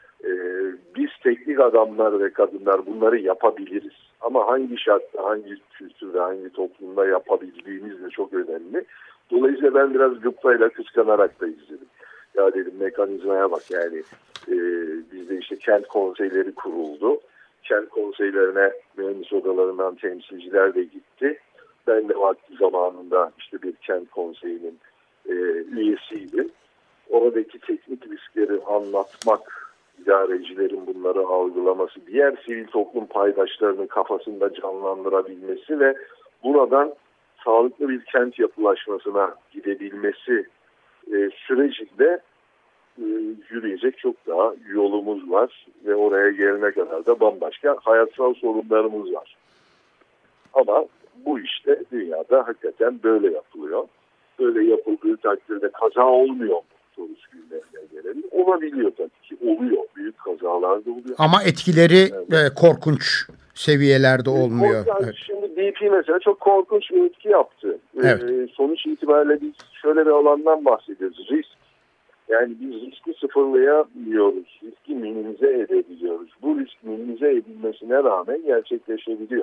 Speaker 3: Biz teknik adamlar ve kadınlar bunları yapabiliriz. Ama hangi şartta, hangi kültürde, hangi toplumda yapabildiğimiz de çok önemli. Dolayısıyla ben biraz gıptayla, kıskanarak da izledim. Ya dedim, mekanizmaya bak yani. Bizde işte kent konseyleri kuruldu. Kent konseylerine mühendis odalarından temsilciler de gitti. Ben de vakti zamanında işte bir kent konseyinin üyesiydim. Oradaki teknik riskleri anlatmak, idarecilerin bunları algılaması, diğer sivil toplum paydaşlarının kafasında canlandırabilmesi ve buradan sağlıklı bir kent yapılaşmasına gidebilmesi sürecinde yürüyecek çok daha yolumuz var ve oraya gelene kadar da bambaşka hayatsal sorunlarımız var. Ama bu işte dünyada hakikaten böyle yapılıyor. Böyle yapıldığı takdirde kaza olmuyor mu sorusu gündemine gelelim. Olabiliyor tabii ki. Oluyor. Büyük kazalar da oluyor.
Speaker 2: Ama etkileri korkunç seviyelerde olmuyor.
Speaker 3: Evet. Şimdi BP mesela çok korkunç bir etki yaptı.
Speaker 2: Evet.
Speaker 3: Sonuç itibariyle biz şöyle bir alandan bahsediyoruz. Risk. Yani biz riski sıfırlayamıyoruz. Riski minimize edebiliyoruz. Bu risk minimize edilmesine rağmen gerçekleşebiliyor.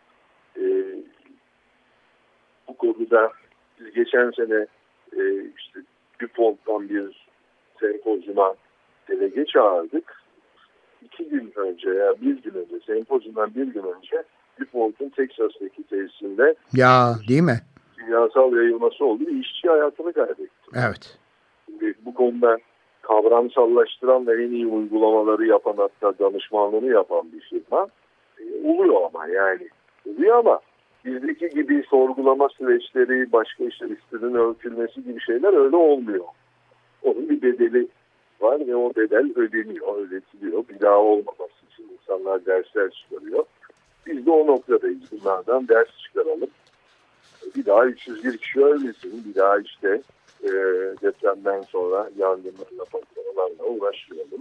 Speaker 3: Bu konuda biz geçen sene işte DuPont'tan bir sempozyuma delege çağırdık. 2 gün önce ya bir gün önce, sempozyumdan bir gün önce DuPont'un Texas'taki tesisinde
Speaker 2: değil mi?
Speaker 3: Dünyasal yayılması oldu. Bir işçi hayatını kaybetti.
Speaker 2: Evet.
Speaker 3: Şimdi bu konuda kavramsallaştıran ve en iyi uygulamaları yapan, hatta danışmanlığını yapan bir firma oluyor ama yani. Oluyor ama bizdeki gibi sorgulama süreçleri, başka işte risklerin ölçülmesi gibi şeyler öyle olmuyor. Onun bir bedeli var ve o bedel ödeniyor, ödetiliyor. Bir daha olmaması için insanlar dersler çıkarıyor. Biz de o noktadayız. Bunlardan ders çıkaralım. Bir daha 301 kişi ölmesin. Bir daha işte depremden sonra yangınlarla, patlamalarla uğraşmayalım.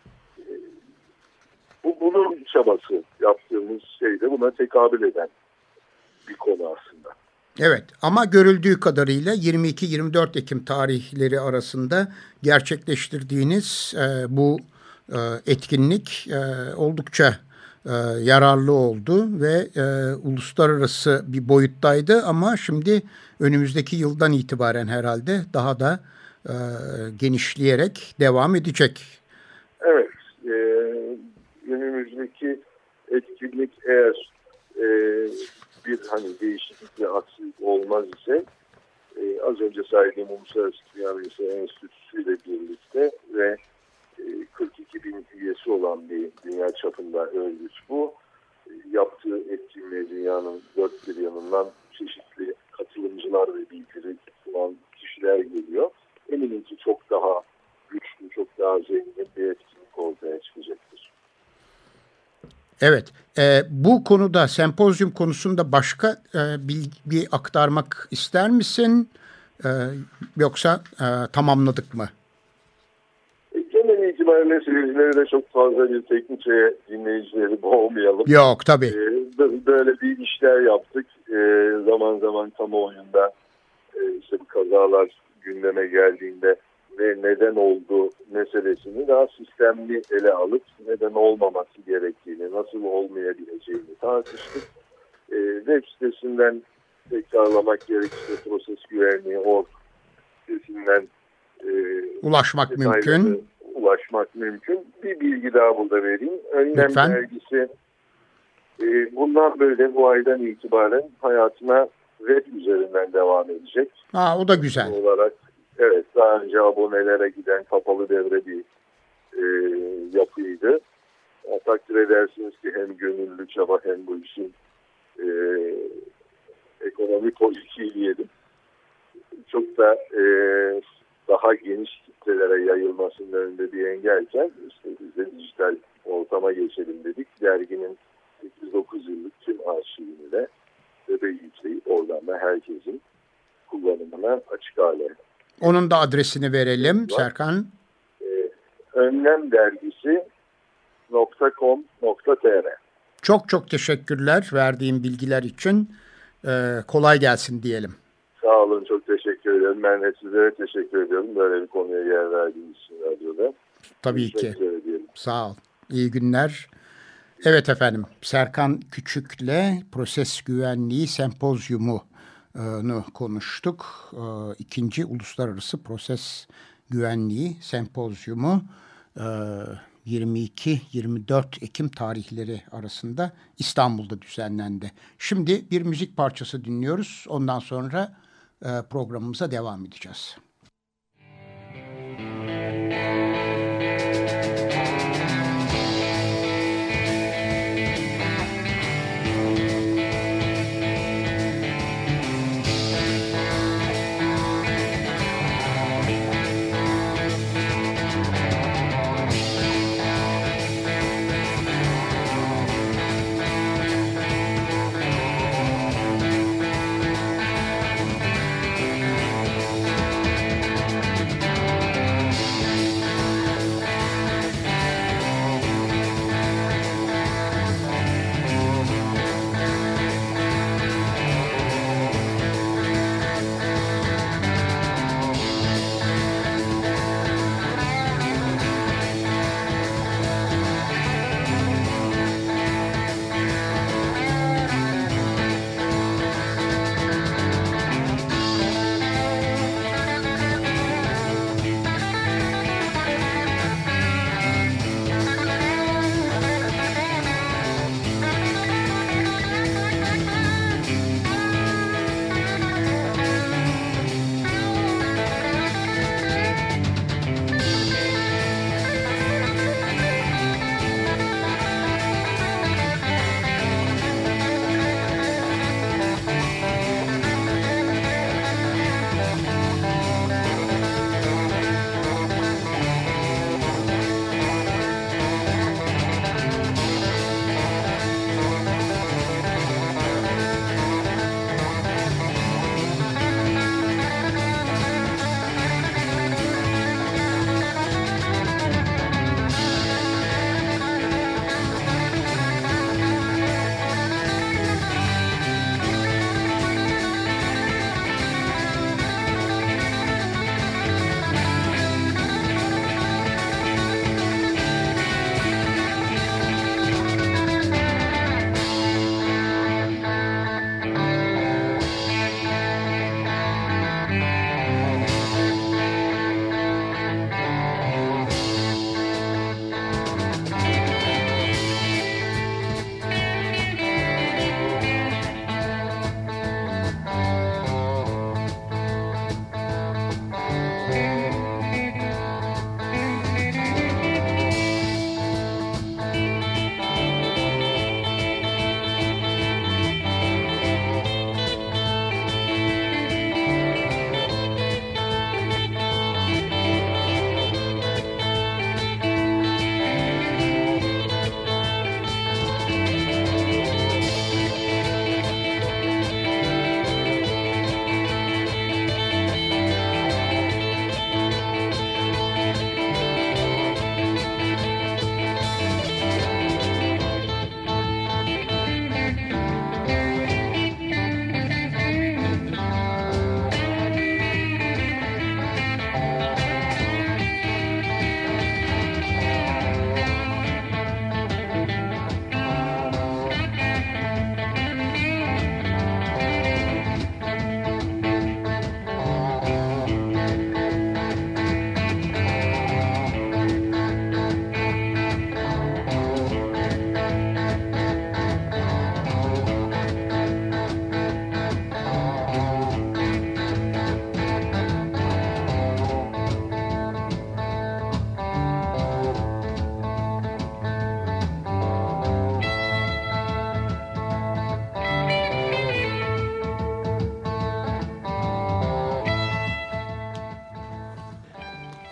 Speaker 3: Bunun çabası yaptığımız şey de buna tekabül eden bir konu aslında.
Speaker 2: Evet, ama görüldüğü kadarıyla 22-24 Ekim tarihleri arasında gerçekleştirdiğiniz bu etkinlik oldukça yararlı oldu ve uluslararası bir boyuttaydı ama şimdi önümüzdeki yıldan itibaren herhalde daha da genişleyerek devam edecek.
Speaker 3: Evet, önümüzdeki etkinlik eğer bir değişiklik ve aksilik olmaz ise az önce saydığım Uluslararası Piyanosu Enstitüsü ile birlikte ve 42 bin üyesi olan bir dünya çapında örgüt bu. Yaptığı etkinliğe dünyanın dört bir yanından çeşitli katılımcılar ve bildiri sunan kişiler geliyor. Eminim ki çok daha güçlü, çok daha zengin bir etkinlik ortaya çıkacaktır.
Speaker 2: Evet, bu konuda, sempozyum konusunda başka bilgi aktarmak ister misin? Yoksa tamamladık mı?
Speaker 3: Genel itibariyle seyircileri de çok fazla bir teknik dinleyicileri boğmayalım.
Speaker 2: Yok tabii.
Speaker 3: Böyle bir işler yaptık. Zaman zaman kamuoyunda işte bu kazalar gündeme geldiğinde ve neden oldu meselesini daha sistemli ele alıp neden olmaması gerektiğini, nasıl olmayabileceğini tartıştık. Web sitesinden tekrarlamak gerekirse proses güvenliği org sitesinden
Speaker 2: ulaşmak mümkün.
Speaker 3: Bir bilgi daha burada vereyim. Önlem
Speaker 2: Lütfen.
Speaker 3: dergisi bundan böyle bu aydan itibaren hayatına web üzerinden devam edecek.
Speaker 2: O da güzel.
Speaker 3: Olarak, evet, daha önce abonelere giden kapalı devre bir yapıydı. Takdir edersiniz ki hem gönüllü çaba hem bu işin ekonomik politiği diyelim. Çok da daha geniş kitlelere yayılmasının önünde bir engelken işte biz de dijital ortama geçelim dedik. Derginin 8-9 yıllık tüm arşivini de yükleyip oradan da herkesin kullanımına açık hale.
Speaker 2: Onun da adresini verelim Serkan.
Speaker 3: önlemdergisi.com.tr.
Speaker 2: Çok çok teşekkürler verdiğim bilgiler için. Kolay gelsin diyelim.
Speaker 3: Sağ olun, çok teşekkür ederim. Ben de sizlere teşekkür ediyorum. Böyle bir konuya yer verdiğiniz için radyoda.
Speaker 2: Tabii ki. Sağ ol. İyi günler. Evet efendim, Serkan Küçük'le Proses Güvenliği Sempozyumu'nu konuştuk. İkinci Uluslararası Proses Güvenliği Sempozyumu 22-24 Ekim tarihleri arasında İstanbul'da düzenlendi. Şimdi bir müzik parçası dinliyoruz. Ondan sonra programımıza devam edeceğiz.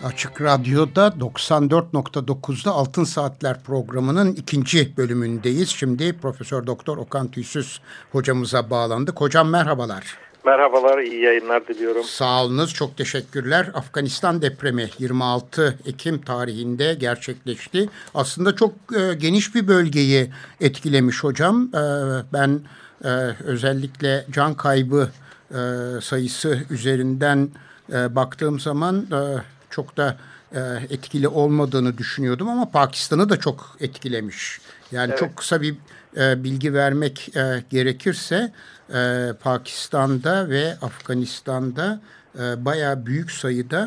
Speaker 2: Açık Radyo'da 94.9'da Altın Saatler programının ikinci bölümündeyiz. Şimdi Profesör Doktor Okan Tüysüz hocamıza bağlandık. Hocam merhabalar.
Speaker 4: Merhabalar, iyi yayınlar diliyorum.
Speaker 2: Sağ olunuz, çok teşekkürler. Afganistan depremi 26 Ekim tarihinde gerçekleşti. Aslında çok geniş bir bölgeyi etkilemiş hocam. Ben özellikle can kaybı sayısı üzerinden baktığım zaman çok da etkili olmadığını düşünüyordum ama Pakistan'ı da çok etkilemiş. Yani evet. Çok kısa bir bilgi vermek gerekirse Pakistan'da ve Afganistan'da bayağı büyük sayıda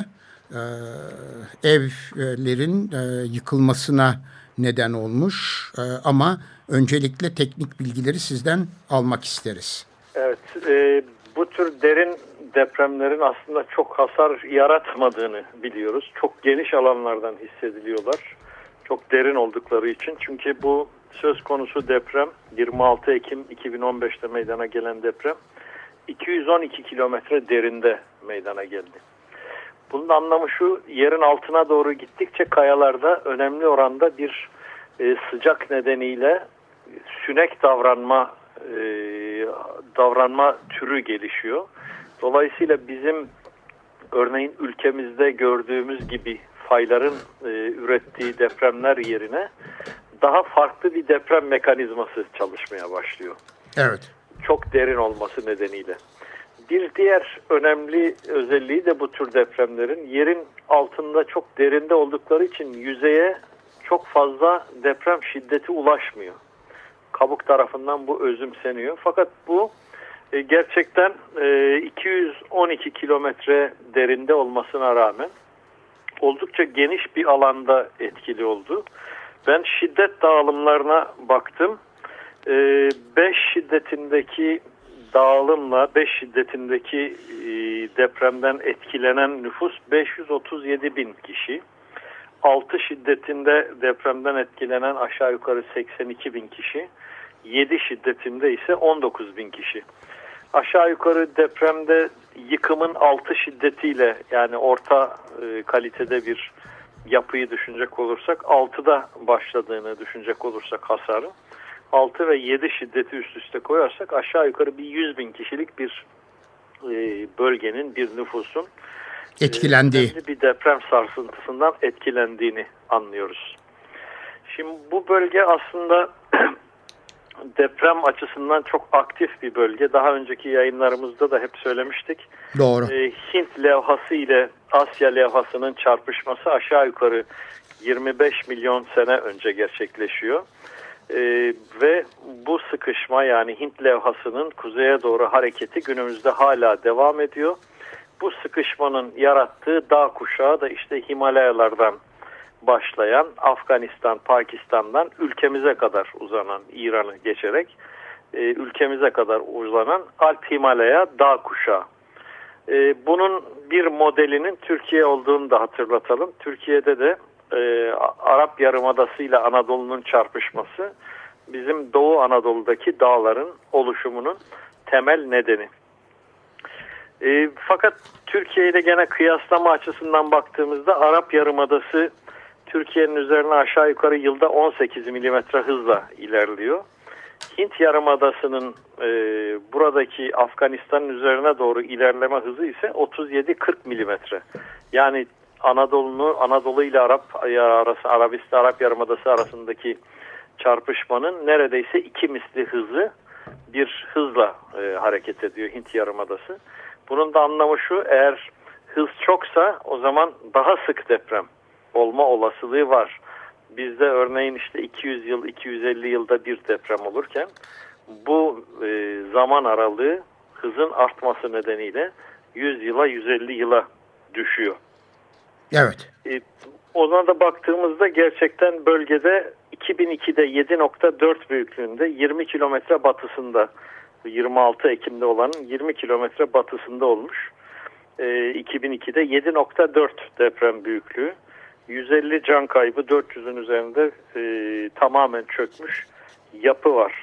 Speaker 2: evlerin yıkılmasına neden olmuş. Ama öncelikle teknik bilgileri sizden almak isteriz.
Speaker 4: Evet, bu tür derin depremlerin aslında çok hasar yaratmadığını biliyoruz. Çok geniş alanlardan hissediliyorlar. Çok derin oldukları için. Çünkü bu söz konusu deprem 26 Ekim 2015'te meydana gelen deprem 212 kilometre derinde meydana geldi. Bunun anlamı şu: yerin altına doğru gittikçe kayalarda önemli oranda bir sıcak nedeniyle sünek davranma türü gelişiyor. Dolayısıyla bizim örneğin ülkemizde gördüğümüz gibi fayların ürettiği depremler yerine daha farklı bir deprem mekanizması çalışmaya başlıyor.
Speaker 2: Evet.
Speaker 4: Çok derin olması nedeniyle. Bir diğer önemli özelliği de bu tür depremlerin yerin altında çok derinde oldukları için yüzeye çok fazla deprem şiddeti ulaşmıyor. Kabuk tarafından bu özümseniyor. Fakat bu gerçekten 212 kilometre derinde olmasına rağmen oldukça geniş bir alanda etkili oldu. Ben şiddet dağılımlarına baktım. 5 şiddetindeki dağılımla 5 şiddetindeki depremden etkilenen nüfus 537 bin kişi. 6 şiddetinde depremden etkilenen aşağı yukarı 82 bin kişi. 7 şiddetinde ise 19 bin kişi. Aşağı yukarı depremde yıkımın 6 şiddetiyle, yani orta kalitede bir yapıyı düşünecek olursak 6'da başladığını düşünecek olursak hasarı 6 ve 7 şiddeti üst üste koyarsak aşağı yukarı bir 100 bin kişilik bir bölgenin, bir nüfusun
Speaker 2: etkilendiği
Speaker 4: bir deprem sarsıntısından etkilendiğini anlıyoruz. Şimdi bu bölge aslında deprem açısından çok aktif bir bölge. Daha önceki yayınlarımızda da hep söylemiştik.
Speaker 2: Doğru.
Speaker 4: Hint levhası ile Asya levhasının çarpışması aşağı yukarı 25 milyon sene önce gerçekleşiyor. Ve bu sıkışma, yani Hint levhasının kuzeye doğru hareketi günümüzde hala devam ediyor. Bu sıkışmanın yarattığı dağ kuşağı da işte Himalayalardan başlayan, Afganistan, Pakistan'dan ülkemize kadar uzanan, İran'ı geçerek ülkemize kadar uzanan Alp-Himalaya dağ kuşağı. Bunun bir modelinin Türkiye olduğunu da hatırlatalım. Türkiye'de de Arap Yarımadası ile Anadolu'nun çarpışması bizim Doğu Anadolu'daki dağların oluşumunun temel nedeni. Fakat Türkiye ile gene kıyaslama açısından baktığımızda Arap Yarımadası Türkiye'nin üzerine aşağı yukarı yılda 18 milimetre hızla ilerliyor. Hint Yarımadası'nın buradaki Afganistan'ın üzerine doğru ilerleme hızı ise 37-40 milimetre. Yani Anadolu ile Arap Yarımadası arasındaki çarpışmanın neredeyse 2 misli hızı bir hızla hareket ediyor Hint Yarımadası. Bunun da anlamı şu: eğer hız çoksa o zaman daha sık deprem olma olasılığı var. Bizde örneğin işte 200 yıl, 250 yılda bir deprem olurken bu zaman aralığı hızın artması nedeniyle 100 yıla, 150 yıla düşüyor.
Speaker 2: Evet.
Speaker 4: Ona da baktığımızda gerçekten bölgede 2002'de 7.4 büyüklüğünde 20 kilometre batısında, 26 Ekim'de olanın 20 kilometre batısında olmuş. 2002'de 7.4 deprem büyüklüğü. 150 can kaybı, 400'ün üzerinde tamamen çökmüş yapı var.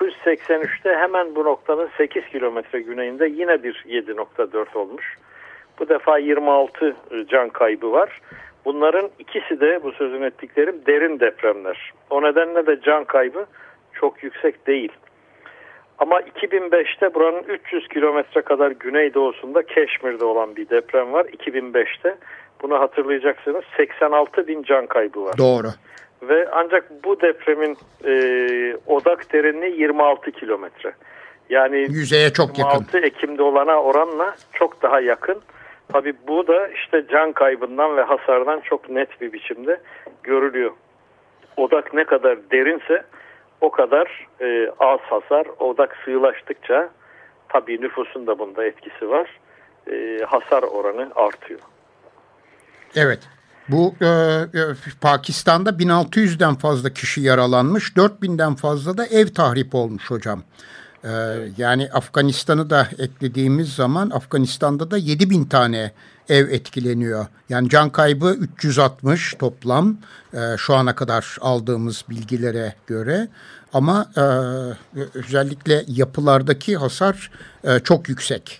Speaker 4: 1983'te hemen bu noktanın 8 kilometre güneyinde yine bir 7.4 olmuş. Bu defa 26 can kaybı var. Bunların ikisi de bu sözünü ettiklerim derin depremler. O nedenle de can kaybı çok yüksek değil. Ama 2005'te buranın 300 kilometre kadar güneydoğusunda Keşmir'de olan bir deprem var. 2005'te. Bunu hatırlayacaksınız. 86 bin can kaybı var.
Speaker 2: Doğru.
Speaker 4: Ve ancak bu depremin odak derinliği 26 kilometre. Yani
Speaker 2: yüzeye çok
Speaker 4: 26
Speaker 2: yakın.
Speaker 4: Ekim'de olana oranla çok daha yakın. Tabii bu da işte can kaybından ve hasardan çok net bir biçimde görülüyor. Odak ne kadar derinse o kadar az hasar. Odak sığlaştıkça tabii nüfusun da bunda etkisi var. Hasar oranı artıyor.
Speaker 2: Evet. Bu Pakistan'da 1600'den fazla kişi yaralanmış, 4000'den fazla da ev tahrip olmuş hocam. Yani Afganistan'ı da eklediğimiz zaman Afganistan'da da 7000 tane ev etkileniyor. Yani can kaybı 360 toplam şu ana kadar aldığımız bilgilere göre. Ama özellikle yapılardaki hasar çok yüksek.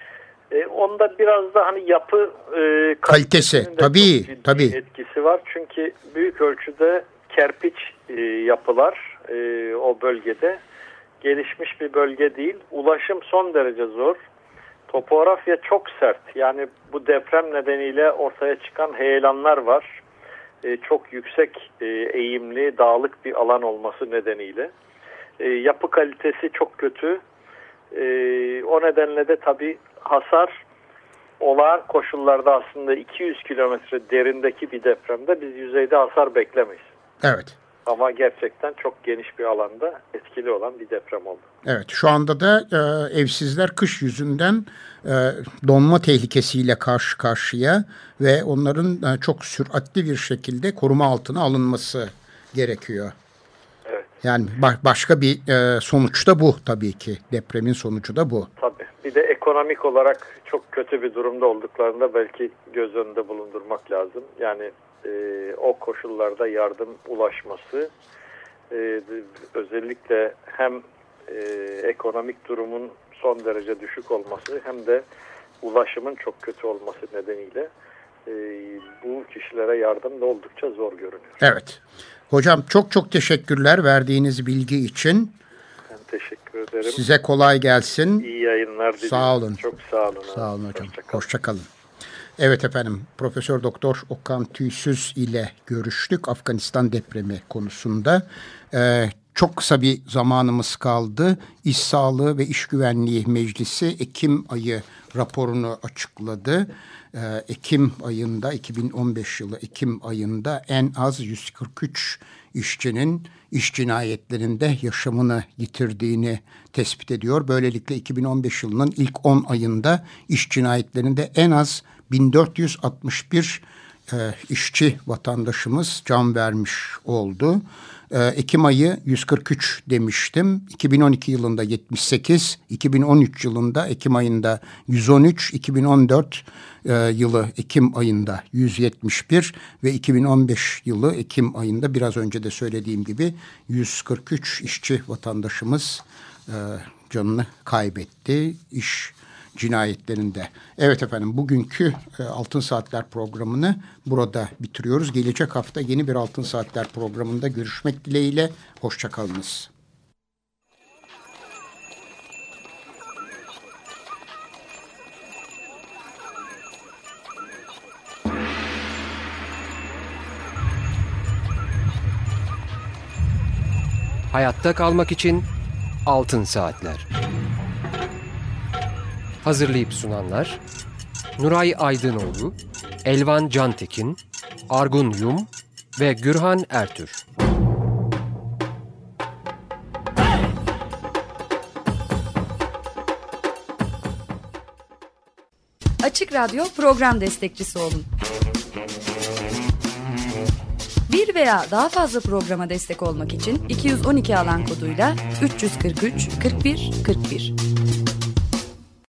Speaker 4: Onda biraz da hani yapı
Speaker 2: kalitesi tabii
Speaker 4: etkisi var. Çünkü büyük ölçüde kerpiç yapılar o bölgede gelişmiş bir bölge değil. Ulaşım son derece zor. Topografya çok sert. Yani bu deprem nedeniyle ortaya çıkan heyelanlar var. Çok yüksek eğimli, dağlık bir alan olması nedeniyle. Yapı kalitesi çok kötü. O nedenle de tabii hasar olağan koşullarda aslında 200 kilometre derindeki bir depremde biz yüzeyde hasar beklemeyiz.
Speaker 2: Evet.
Speaker 4: Ama gerçekten çok geniş bir alanda etkili olan bir deprem oldu.
Speaker 2: Evet, şu anda da evsizler kış yüzünden donma tehlikesiyle karşı karşıya ve onların çok süratli bir şekilde koruma altına alınması gerekiyor.
Speaker 4: Evet.
Speaker 2: Yani başka bir sonuç da bu tabii ki. Depremin sonucu da bu.
Speaker 4: Tabii. Bir de ekonomik olarak çok kötü bir durumda olduklarında belki göz önünde bulundurmak lazım. Yani o koşullarda yardım ulaşması özellikle hem ekonomik durumun son derece düşük olması hem de ulaşımın çok kötü olması nedeniyle bu kişilere yardım da oldukça zor görünüyor.
Speaker 2: Evet. Hocam çok teşekkürler verdiğiniz bilgi için.
Speaker 4: Ben teşekkür ederim.
Speaker 2: Size kolay gelsin.
Speaker 4: İyi yayınlar diliyorum.
Speaker 2: Sağ olun.
Speaker 4: Çok sağ olun.
Speaker 2: Sağ olun hocam. Hoşça kalın. Evet efendim, Profesör Doktor Okan Tüysüz ile görüştük Afganistan depremi konusunda. Çok kısa bir zamanımız kaldı. İş Sağlığı ve İş Güvenliği Meclisi Ekim ayı raporunu açıkladı. Ekim ayında, 2015 yılı Ekim ayında en az 143 işçinin iş cinayetlerinde yaşamını yitirdiğini tespit ediyor. Böylelikle 2015 yılının ilk 10 ayında iş cinayetlerinde en az 1461 işçi vatandaşımız can vermiş oldu. Ekim ayı 143 demiştim. 2012 yılında 78, 2013 yılında Ekim ayında 113, 2014 yılı Ekim ayında 171 ve 2015 yılı Ekim ayında biraz önce de söylediğim gibi 143 işçi vatandaşımız canını kaybetti iş cinayetlerinde. Evet efendim, bugünkü Altın Saatler programını burada bitiriyoruz. Gelecek hafta yeni bir Altın Saatler programında görüşmek dileğiyle. Hoşça kalınız.
Speaker 1: Hayatta kalmak için Altın Saatler. Hazırlayıp sunanlar Nuray Aydınoğlu, Elvan Cantekin, Argun Yum ve Gürhan Ertür.
Speaker 5: Açık Radyo program destekçisi olun. Bir veya daha fazla programa destek olmak için 212 alan koduyla 343 41 41.